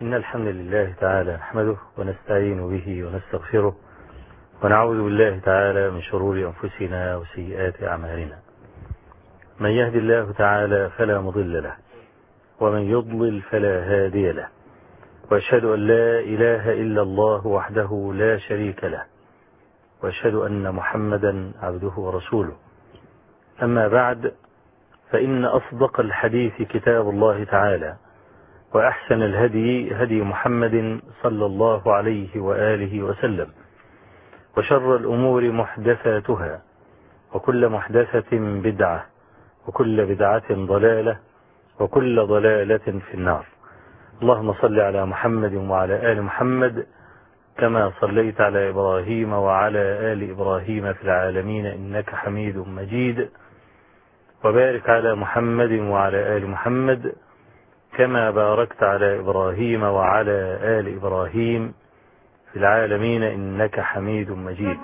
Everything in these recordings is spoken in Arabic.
إن الحمد لله تعالى نحمده ونستعين به ونستغفره ونعوذ بالله تعالى من شرور أنفسنا وسيئات أعمالنا. من يهد الله تعالى فلا مضل له ومن يضلل فلا هادي له، وأشهد أن لا إله إلا الله وحده لا شريك له، وأشهد أن محمدا عبده ورسوله. أما بعد، فإن أصدق الحديث كتاب الله تعالى، وأحسن الهدي هدي محمد صلى الله عليه وآله وسلم، وشر الأمور محدثاتها، وكل محدثة بدعة، وكل بدعة ضلالة، وكل ضلالة في النار. اللهم صل على محمد وعلى آل محمد كما صليت على إبراهيم وعلى آل إبراهيم في العالمين إنك حميد مجيد، وبارك على محمد وعلى آل محمد كما باركت على إبراهيم وعلى آل إبراهيم في العالمين إنك حميد مجيد.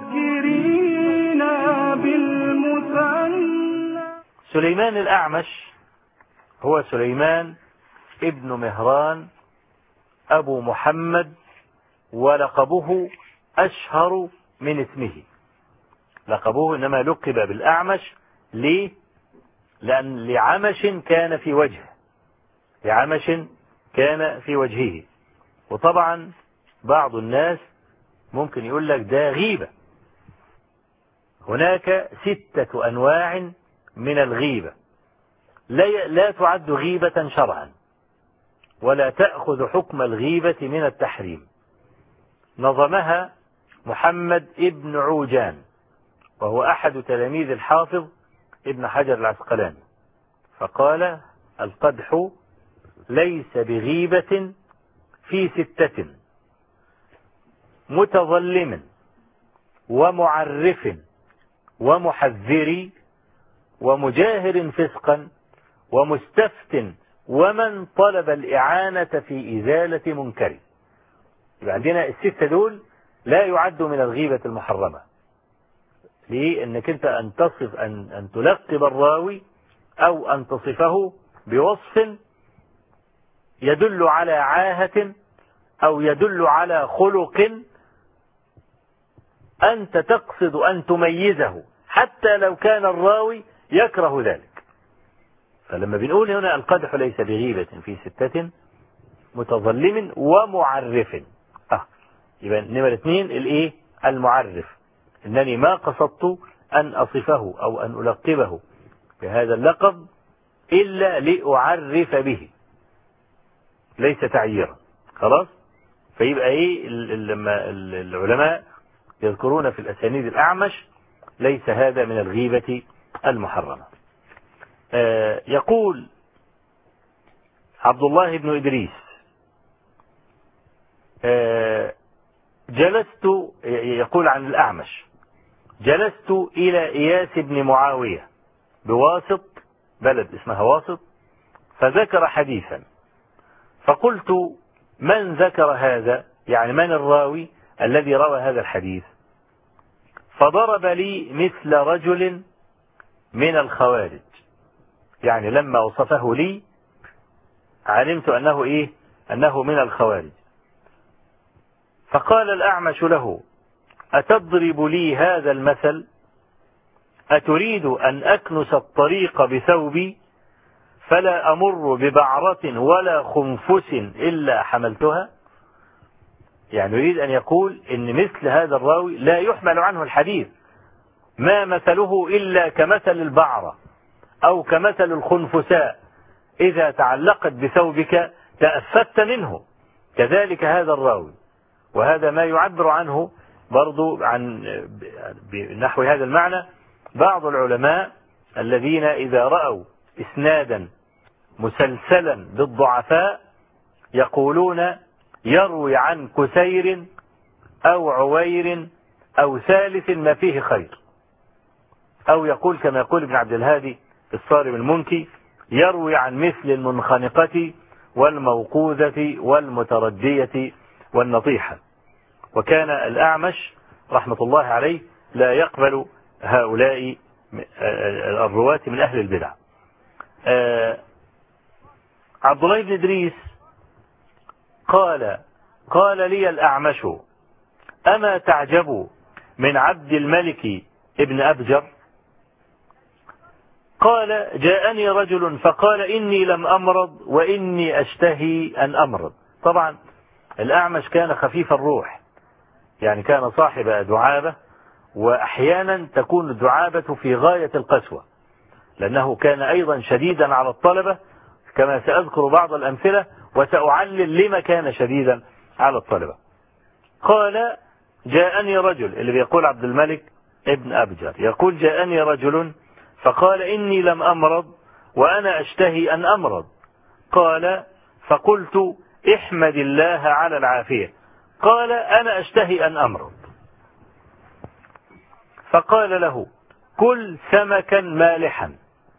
سليمان الأعمش هو سليمان ابن مهران أبو محمد، ولقبه أشهر من اسمه. لقبه إنما لقب بالأعمش ليه؟ لأن لعمش كان في وجهه، لعمش كان في وجهه. وطبعا بعض الناس ممكن يقول لك ده غيبة. هناك 6 أنواع من الغيبة لا تعد غيبة شرعا، ولا تأخذ حكم الغيبة من التحريم. نظمها محمد ابن عوجان، وهو أحد تلاميذ الحافظ ابن حجر العسقلاني، فقال: القدح ليس بغيبة في 6: متظلم ومعرف ومحذر ومجاهر فسقا ومستفت ومن طلب الإعانة في إزالة منكر. يبقى عندنا ال6 دول لا يعدوا من الغيبة المحرمة. ليه؟ انك انت ان تصف ان تلقب الراوي او ان تصفه بوصف يدل على عاهة او يدل على خلق انت تقصد ان تميزه حتى لو كان الراوي يكره ذلك. فلما بنقول هنا القدح ليس بغيبة في 6: متظلم ومعرف، يبقى نمرة 2 الايه؟ المعرف. انني ما قصدت ان اصفه او ان القبه بهذا اللقب الا لاعرف به، ليس تعييرا. خلاص؟ فيبقى ايه لما العلماء يذكرون في الاسانيد الاعمش ليس هذا من الغيبة المحرمة. يقول عبد الله بن إدريس: جلست، يقول عن الأعمش: جلست إلى إياس بن معاوية بواسط، بلد اسمها واسط، فذكر حديثا، فقلت: من ذكر هذا؟ يعني من الراوي الذي روى هذا الحديث؟ فضرب لي مثل رجل من الخوارج. يعني لما وصفه لي علمت أنه إيه؟ أنه من الخوارج. فقال الأعمش له: أتضرب لي هذا المثل؟ أتريد أن أكنس الطريق بثوبي فلا أمر ببعرة ولا خنفس إلا حملتها؟ يعني يريد أن يقول إن مثل هذا الراوي لا يحمل عنه الحديث، ما مثله إلا كمثل البعرة أو كمثل الخنفساء، إذا تعلقت بثوبك تأفت منه. كذلك هذا الراوي، وهذا ما يعبر عنه برضو عن بنحو هذا المعنى بعض العلماء الذين إذا رأوا إسنادا مسلسلا بالضعفاء يقولون: يروي عن كسير أو عوير أو ثالث ما فيه خير. أو يقول كما يقول ابن عبد الهادي في الصارم المنكي: يروي عن مثل المنخنقة والموقوذة والمتردية والنطيحة. وكان الأعمش رحمة الله عليه لا يقبل هؤلاء الرواة من أهل البدع. عبد الله بن إدريس قال لي الأعمش: أما تعجب من عبد الملك ابن أبجر؟ قال: جاءني رجل فقال إني لم أمرض وإني أشتهي أن أمرض. طبعا الأعمش كان خفيف الروح، يعني كان صاحب دعابة، وأحيانا تكون الدعابة في غاية القسوة، لأنه كان أيضا شديدا على الطلبة، كما سأذكر بعض الأمثلة وسأعلل لما كان شديدا على الطلبة. قال: جاءني رجل، اللي بيقول عبد الملك ابن أبجر يقول: جاءني رجل فقال إني لم أمرض وأنا أشتهي أن أمرض. قال: فقلت: احمد الله على العافية. قال: أنا أشتهي أن أمرض. فقال له: كل سمكا مالحا،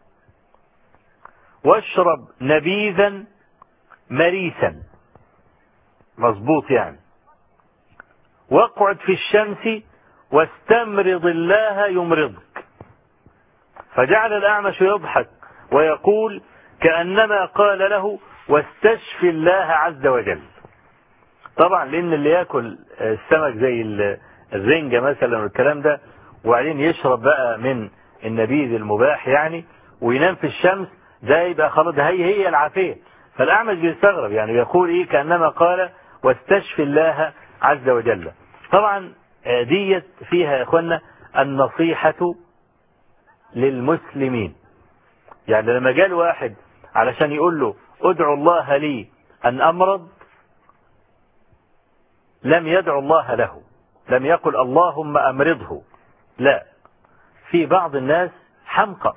واشرب نبيذا مريسا، مظبوط يعني، واقعد في الشمس واستمرض الله يمرضك. فجعل الأعمش يضحك ويقول كأنما قال له: واستشفي الله عز وجل. طبعا لأن اللي يأكل السمك زي الرنجة مثلا والكلام ده، وبعدين يشرب بقى من النبيذ المباح يعني، وينام في الشمس، ده يبقى خلاص، ده هي العافية. فالأعمش بيستغرب، يعني بيقول إيه كأنما قال: واستشفي الله عز وجل. طبعا ديت فيها يا إخوانا النصيحة للمسلمين. يعني لما جاء واحد علشان يقول له: ادعو الله لي أن أمرض، لم يدعو الله له، لم يقل اللهم أمرضه، لا. في بعض الناس حمقى،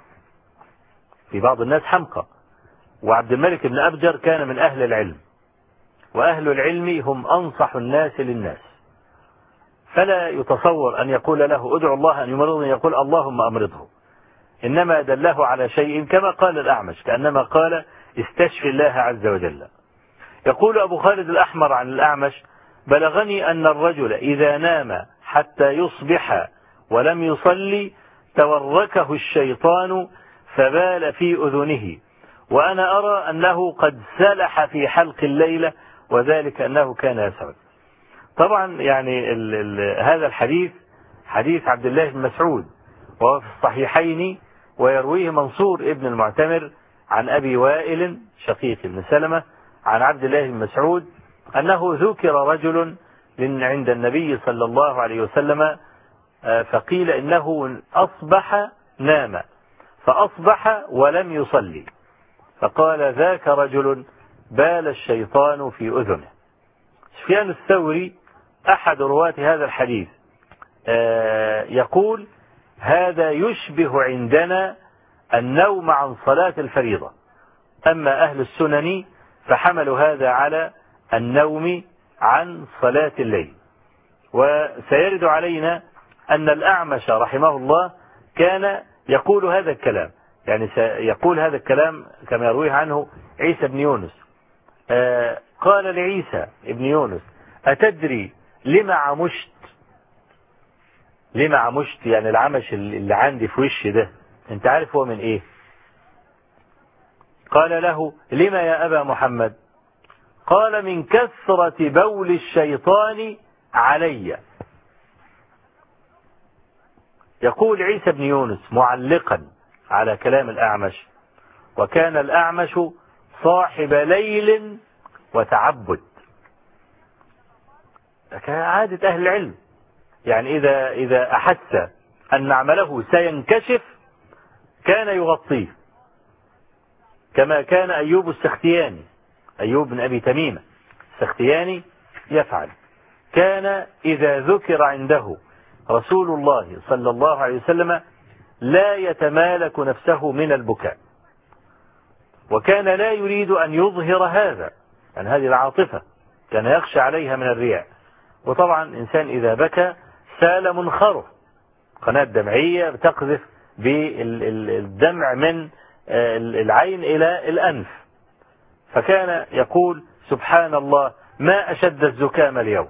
وعبد الملك بن أبجر كان من أهل العلم، وأهل العلم هم أنصح الناس للناس، فلا يتصور أن يقول له: ادعو الله أن يمرضني، يقول اللهم أمرضه. إنما دله على شيء كما قال الأعمش، كأنما قال: استشفي الله عز وجل. يقول أبو خالد الأحمر عن الأعمش: بلغني أن الرجل إذا نام حتى يصبح ولم يصلي توركه الشيطان فبال في أذنه، وأنا أرى أنه قد سلح في حلق الليلة، وذلك أنه كان يسعد. طبعا يعني هذا الحديث حديث عبد الله بن مسعود، وهو في الصحيحين، ويرويه منصور ابن المعتمر عن أبي وائل شقيق بن سلمة عن عبد الله بن مسعود أنه ذكر رجل عند النبي صلى الله عليه وسلم، فقيل إنه أصبح نام فأصبح ولم يصلي، فقال: ذاك رجل بال الشيطان في أذنه. سفيان الثوري أحد رواة هذا الحديث يقول: هذا يشبه عندنا النوم عن صلاة الفريضة، أما أهل السنن فحملوا هذا على النوم عن صلاة الليل. وسيرد علينا أن الأعمش رحمه الله كان يقول هذا الكلام، يعني سيقول هذا الكلام كما يرويه عنه عيسى بن يونس. قال لعيسى بن يونس: أتدري لما عمشت؟ لما عمشت يعني العمش اللي عندي في وشي ده، انت عارف هو من ايه؟ قال له: لما يا أبا محمد؟ قال: من كثرة بول الشيطان علي. يقول عيسى بن يونس معلقا على كلام الأعمش: وكان الأعمش صاحب ليل وتعبد. كان عادة أهل العلم، يعني إذا أحس أن عمله سينكشف كان يغطيه، كما كان أيوب السختياني، أيوب بن أبي تميمة السختياني يفعل. كان إذا ذكر عنده رسول الله صلى الله عليه وسلم لا يتمالك نفسه من البكاء، وكان لا يريد أن يظهر هذا، يعني هذه العاطفة كان يخشى عليها من الرياء. وطبعا إنسان إذا بكى سال منخره، قناة دمعية بتقذف بالدمع من العين إلى الأنف، فكان يقول: سبحان الله ما أشد الزكام اليوم،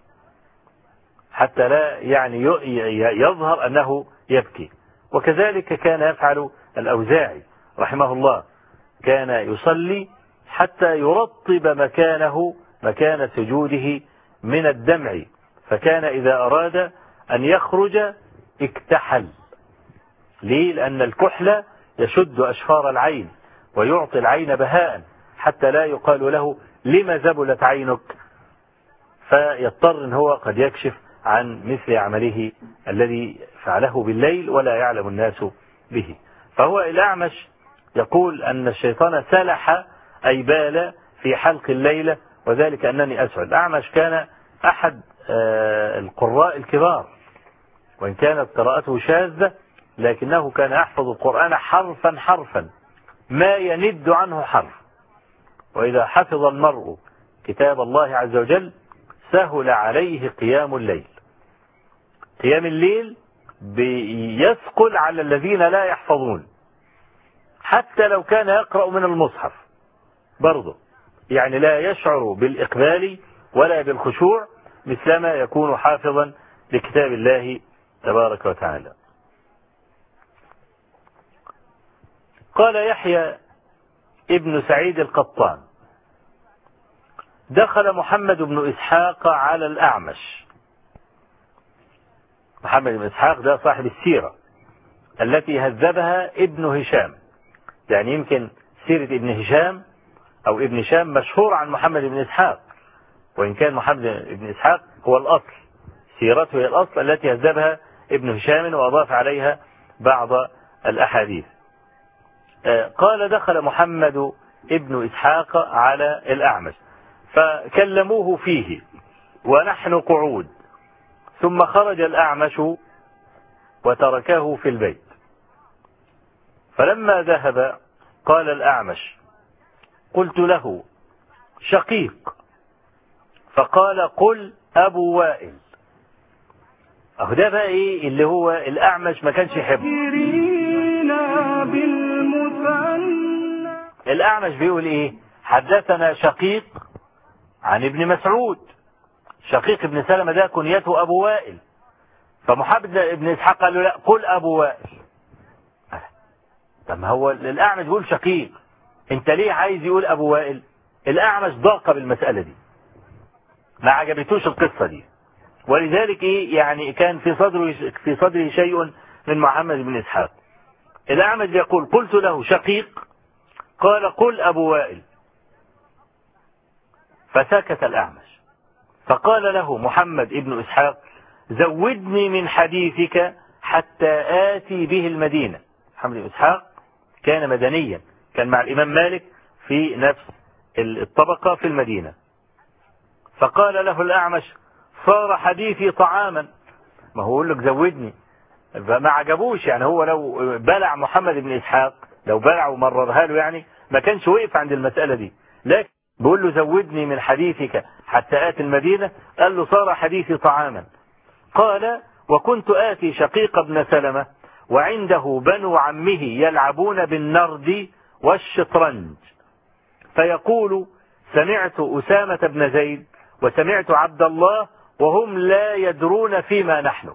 حتى لا يعني يظهر أنه يبكي. وكذلك كان يفعل الأوزاعي رحمه الله، كان يصلي حتى يرطب مكانه مكان سجوده من الدمع، فكان إذا أراد أن يخرج اكتحل. ليه؟ لأن الكحل يشد أشفار العين ويعطي العين بهاء حتى لا يقال له لما زبلت عينك، فيضطر ان هو قد يكشف عن مثل عمله الذي فعله بالليل ولا يعلم الناس به. فهو الأعمش يقول أن الشيطان سلح أي بال في حلق الليلة، وذلك أنني أسعد. الأعمش كان أحد القراء الكبار، وإن كانت قراءته شاذة لكنه كان يحفظ القرآن حرفا حرفا ما يند عنه حرف. وإذا حفظ المرء كتاب الله عز وجل سهل عليه قيام الليل. قيام الليل بيثقل على الذين لا يحفظون، حتى لو كان يقرأ من المصحف برضه، يعني لا يشعر بالإقبال ولا بالخشوع مثلما يكون حافظا لكتاب الله تبارك وتعالى. قال يحيى ابن سعيد القطان: دخل محمد بن إسحاق على الأعمش. محمد بن إسحاق ده صاحب السيرة التي هذبها ابن هشام، يعني يمكن سيرة ابن هشام أو ابن هشام مشهور عن محمد بن إسحاق، وإن كان محمد بن إسحاق هو الأصل، سيرته هي الأصل التي هذبها ابن هشام وأضاف عليها بعض الأحاديث. قال: دخل محمد ابن إسحاق على الأعمش فكلموه فيه ونحن قعود، ثم خرج الأعمش وتركه في البيت. فلما ذهب قال الأعمش: قلت له: شقيق؟ فقال: قل أبو وائل. أهو ده بقى إيه اللي هو الأعمش ما كانش يحبه. الأعمش بيقول إيه؟ حدثنا شقيق عن ابن مسعود. شقيق ابن سلمة ده كنيته أبو وائل، فمحمد ابن إسحاق قال له: لا، قل أبو وائل. طب هو الأعمش بيقول شقيق، أنت ليه عايز يقول أبو وائل؟ الأعمش ضاق بالمسألة دي، ما عجبتوش القصة دي، ولذلك إيه يعني كان في صدره شيء من محمد بن إسحاق. الأعمش يقول: قلت له شقيق؟ قال: قل أبو وائل. فسكت الأعمش، فقال له محمد بن إسحاق: زودني من حديثك حتى آتي به المدينة. محمد بن إسحاق كان مدنيا، كان مع الإمام مالك في نفس الطبقة في المدينة. فقال له الأعمش: صار حديثي طعاما. ما هو يقول لك زودني، فما عجبوش، يعني هو لو بلع محمد بن إسحاق، لو بلع ومررها له يعني ما كانش وقف عند المسألة دي، لكن بيقول له: زودني من حديثك حتى آتي المدينة. قال له: صار حديثي طعاما. قال: وكنت آتي شقيق بن سلمة وعنده بنو عمه يلعبون بالنرد والشطرنج، فيقول: سمعت أسامة بن زيد وسمعت عبد الله وهم لا يدرون فيما نحن.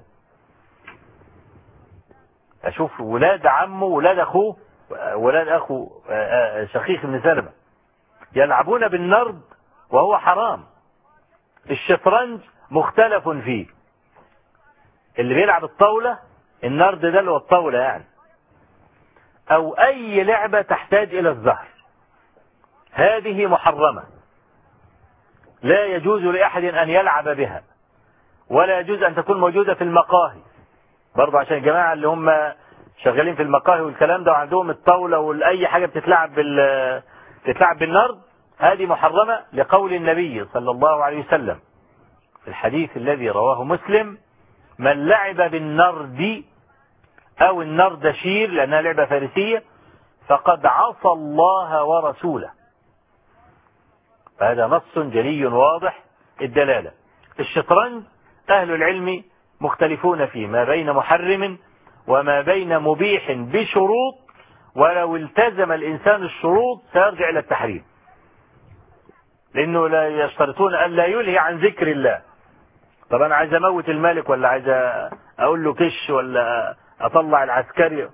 أشوف ولاد عمه ولاد أخوه ولاد أخو شقيق بن سلمة يلعبون بالنرد وهو حرام. الشطرنج مختلف فيه، اللي بيلعب الطاولة، النرد ده اللي هو الطاولة يعني، أو أي لعبة تحتاج إلى الزهر، هذه محرمة، لا يجوز لأحد أن يلعب بها، ولا يجوز أن تكون موجودة في المقاهي برضه، عشان الجماعة اللي هم شغالين في المقاهي والكلام ده وعندهم الطاولة وأي حاجة بتتلعب بالنرد، هذه محرمة لقول النبي صلى الله عليه وسلم في الحديث الذي رواه مسلم: من لعب بالنرد أو النردشير، لأنها لعبة فارسية، فقد عصى الله ورسوله. فهذا نص جلي واضح الدلالة. الشطرنج أهل العلم مختلفون فيه ما بين محرم وما بين مبيح بشروط، ولو التزم الإنسان الشروط سيرجع إلى التحريم، لأنه لا يشترطون أن لا يلهي عن ذكر الله. طب أنا عايز أموت الملك، ولا عايز أقول له كش، ولا أطلع العسكري،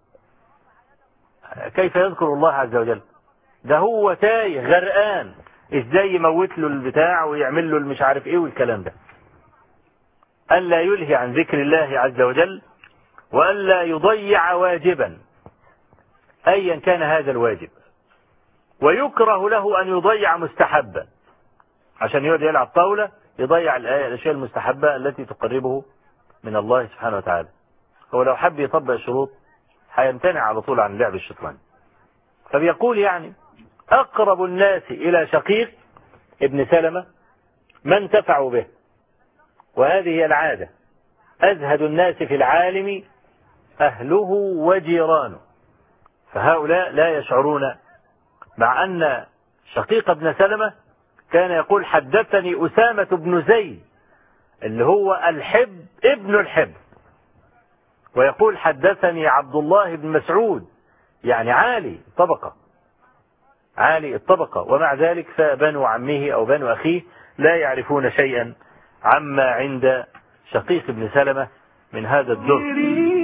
كيف يذكر الله عز وجل؟ ده هو تايه غرقان، ازاي يموت له البتاع ويعمل له المش عارف ايه والكلام ده. ألا يلهي عن ذكر الله عز وجل، وألا يضيع واجبا أيا كان هذا الواجب، ويكره له أن يضيع مستحبا عشان يقعد يلعب طاولة يضيع الأشياء المستحبة التي تقربه من الله سبحانه وتعالى. هو لو حب يطبق الشروط هيمتنع على طول عن لعب الشطرنج. فبيقول يعني أقرب الناس إلى شقيق ابن سلمة ما انتفعوا به، وهذه هي العادة، أزهد الناس في العالم أهله وجيرانه. فهؤلاء لا يشعرون، مع أن شقيق ابن سلمة كان يقول حدثني أسامة بن زيد اللي هو الحب ابن الحب، ويقول حدثني عبد الله بن مسعود، يعني عالي طبقة، عالي الطبقة، ومع ذلك فبنو عمه أو بنو أخيه لا يعرفون شيئا عما عند شقيق ابن سلمة من هذا الدر.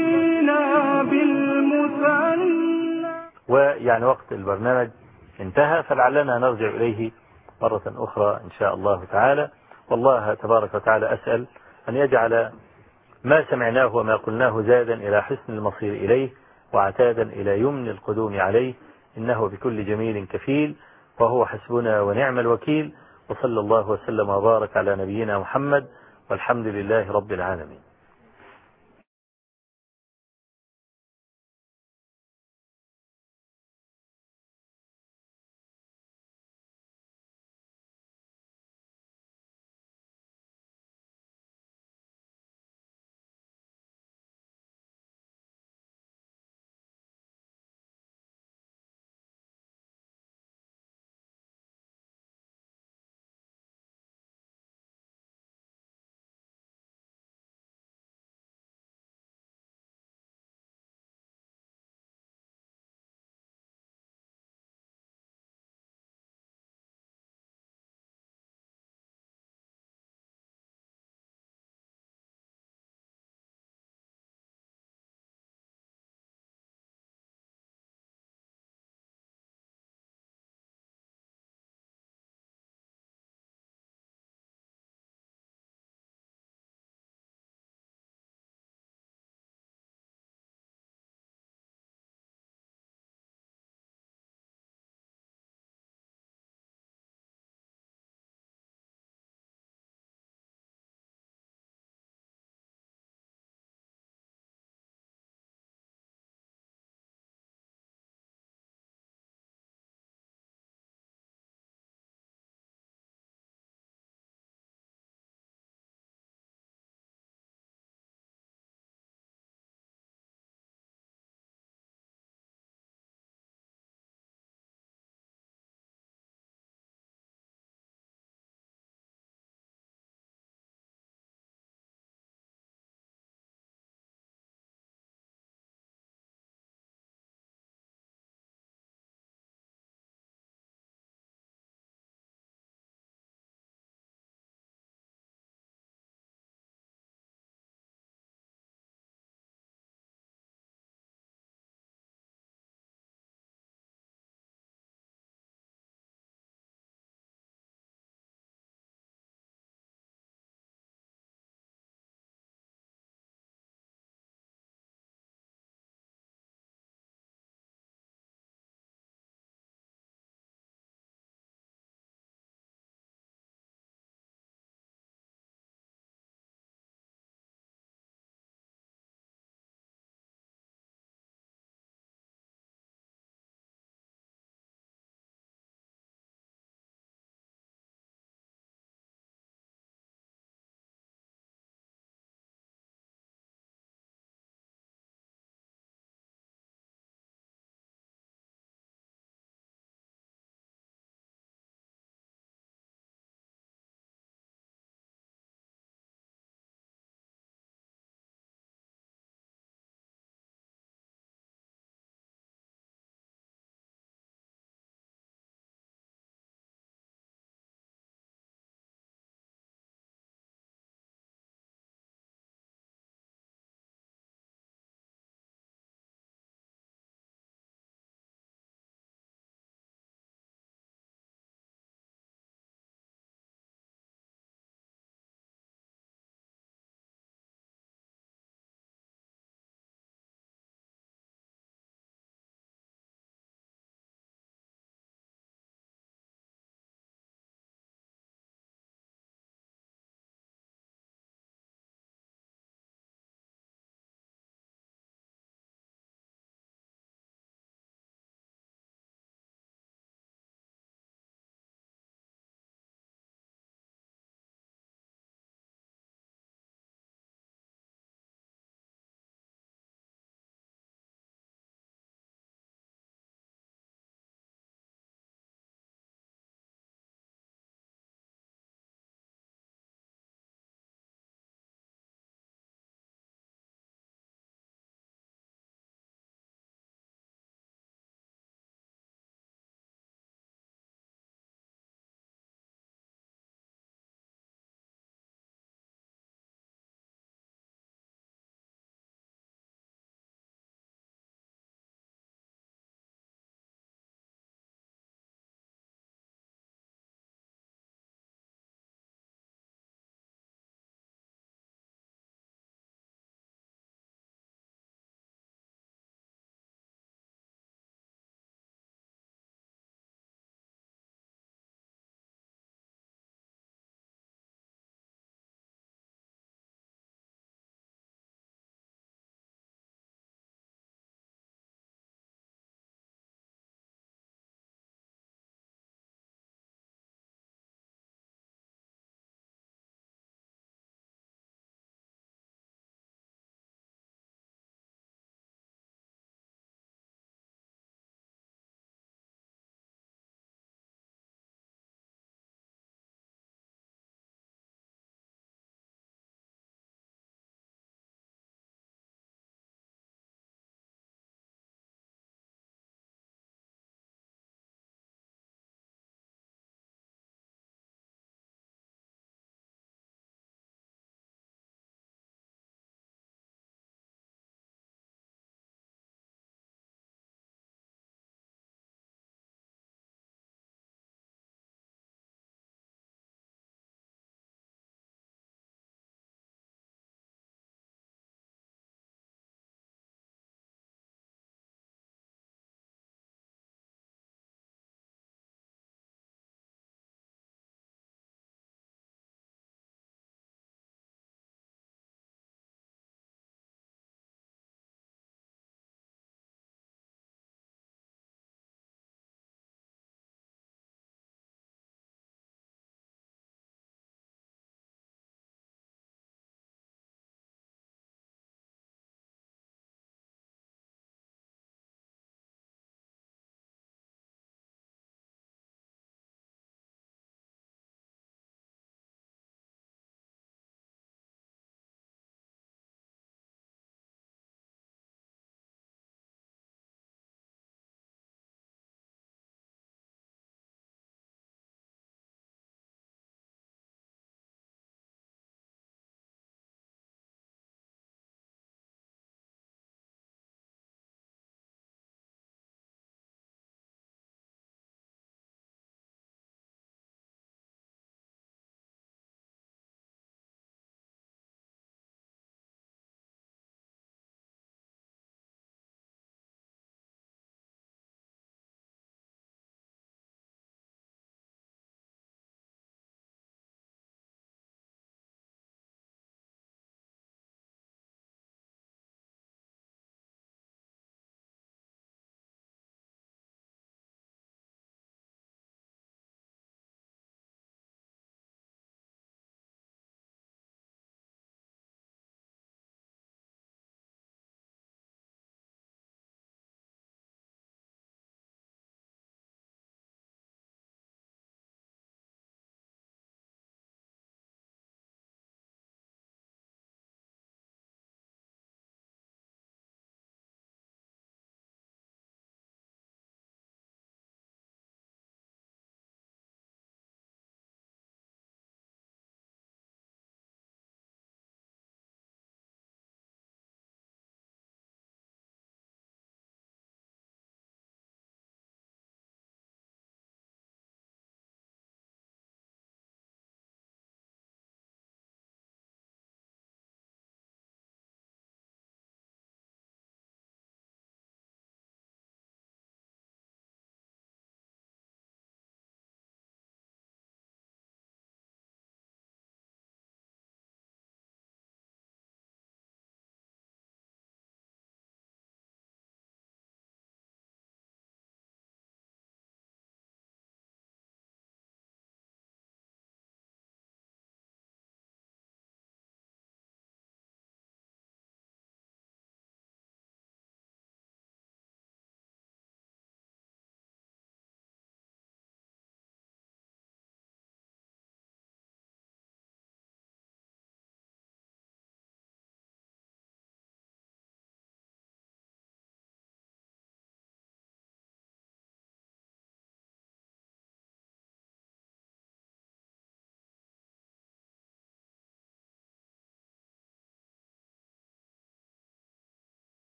ويعني وقت البرنامج انتهى، فلعلنا نرجع إليه مرة أخرى إن شاء الله تعالى. والله تبارك وتعالى أسأل أن يجعل ما سمعناه وما قلناه زادا إلى حسن المصير إليه، وعتادا إلى يمن القدوم عليه، إنه بكل جميل كفيل، وهو حسبنا ونعم الوكيل. وصلى الله وسلم وبارك على نبينا محمد، والحمد لله رب العالمين.